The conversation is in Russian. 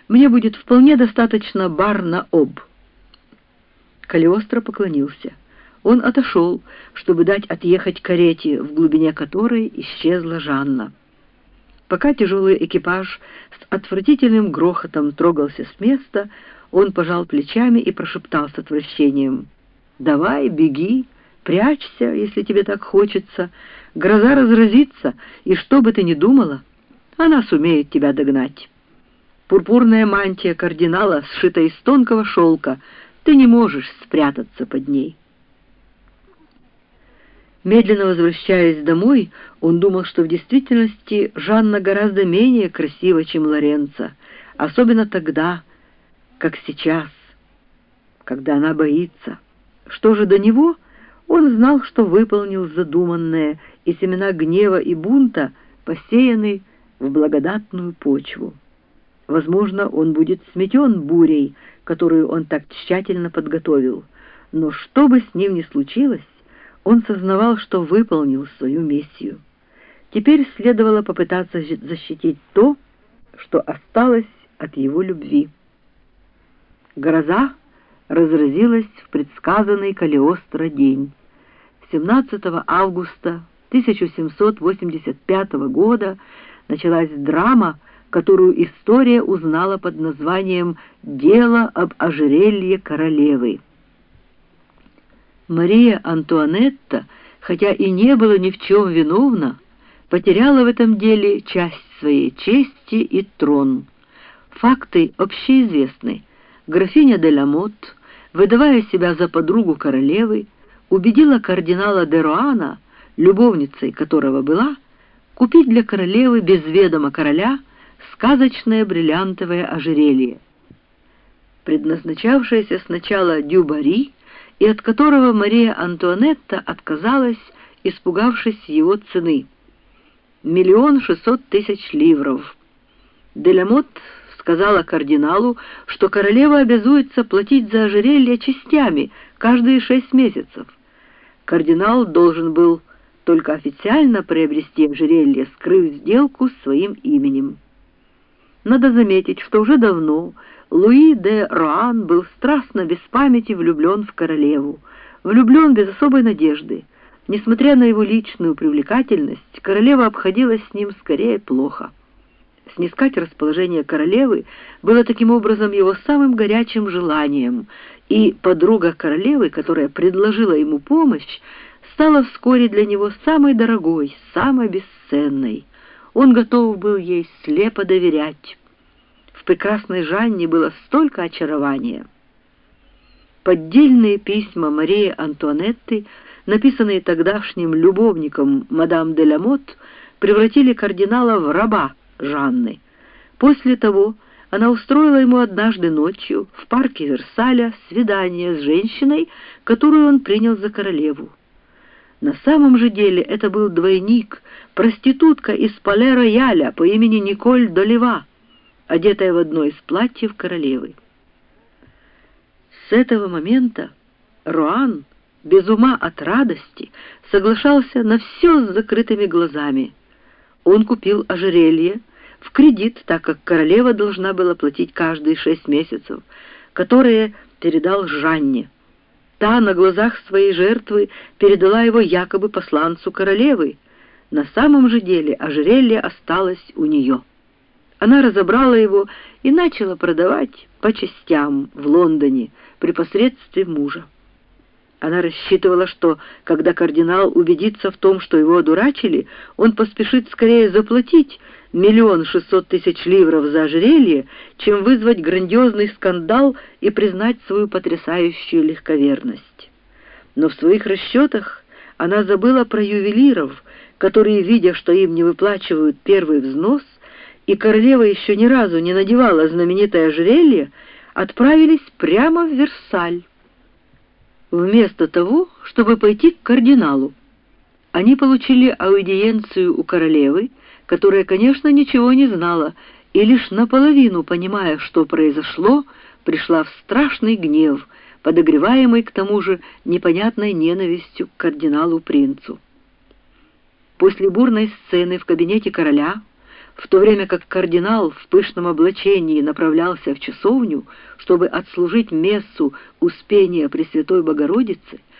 Мне будет вполне достаточно бар на об». Калиостро поклонился. Он отошел, чтобы дать отъехать карете, в глубине которой исчезла Жанна. Пока тяжелый экипаж с отвратительным грохотом трогался с места, он пожал плечами и прошептал с отвращением: «Давай, беги, прячься, если тебе так хочется. Гроза разразится, и что бы ты ни думала, она сумеет тебя догнать. Пурпурная мантия кардинала сшита из тонкого шелка, ты не можешь спрятаться под ней». Медленно возвращаясь домой, он думал, что в действительности Жанна гораздо менее красива, чем Лоренцо, особенно тогда, как сейчас, когда она боится. Что же до него, он знал, что выполнил задуманное, и семена гнева и бунта посеяны в благодатную почву. Возможно, он будет сметен бурей, которую он так тщательно подготовил, но что бы с ним ни случилось, он сознавал, что выполнил свою миссию. Теперь следовало попытаться защитить то, что осталось от его любви. Гроза разразилась в предсказанный Калиостро день. 17 августа 1785 года началась драма, которую история узнала под названием «Дело об ожерелье королевы». Мария Антуанетта, хотя и не была ни в чем виновна, потеряла в этом деле часть своей чести и трон. Факты общеизвестны. Графиня де ла Мот, выдавая себя за подругу королевы, убедила кардинала де Роана, любовницей которого была, купить для королевы без ведома короля сказочное бриллиантовое ожерелье, предназначавшееся сначала Дю Бари, и от которого Мария Антуанетта отказалась, испугавшись его цены — 1 600 000 ливров. Де ла Мот сказала кардиналу, что королева обязуется платить за ожерелье частями каждые 6 месяцев. Кардинал должен был только официально приобрести ожерелье, скрыв сделку своим именем. Надо заметить, что уже давно Луи де Роан был страстно, без памяти влюблен в королеву, влюблен без особой надежды. Несмотря на его личную привлекательность, королева обходилась с ним скорее плохо. Снискать расположение королевы было таким образом его самым горячим желанием, и подруга королевы, которая предложила ему помощь, стала вскоре для него самой дорогой, самой бесценной. Он готов был ей слепо доверять. В прекрасной Жанне было столько очарования. Поддельные письма Марии Антуанетты, написанные тогдашним любовником мадам де ла Мот, превратили кардинала в раба Жанны. После того она устроила ему однажды ночью в парке Версаля свидание с женщиной, которую он принял за королеву. На самом же деле это был двойник, проститутка из Пале-Рояля по имени Николь Долева, одетая в одно из платьев королевы. С этого момента Роан, без ума от радости, соглашался на все с закрытыми глазами. Он купил ожерелье в кредит, так как королева должна была платить каждые 6 месяцев, которые передал Жанне. Та на глазах своей жертвы передала его якобы посланцу королевы. На самом же деле ожерелье осталось у нее. Она разобрала его и начала продавать по частям в Лондоне при посредстве мужа. Она рассчитывала, что, когда кардинал убедится в том, что его одурачили, он поспешит скорее заплатить 1 600 000 ливров за ожерелье, чем вызвать грандиозный скандал и признать свою потрясающую легковерность. Но в своих расчетах она забыла про ювелиров, которые, видя, что им не выплачивают первый взнос, и королева еще ни разу не надевала знаменитое ожерелье, отправились прямо в Версаль, вместо того, чтобы пойти к кардиналу. Они получили аудиенцию у королевы, которая, конечно, ничего не знала, и лишь наполовину, понимая, что произошло, пришла в страшный гнев, подогреваемый к тому же непонятной ненавистью к кардиналу-принцу. После бурной сцены в кабинете короля В то время как кардинал в пышном облачении направлялся в часовню, чтобы отслужить мессу Успения Пресвятой Богородицы,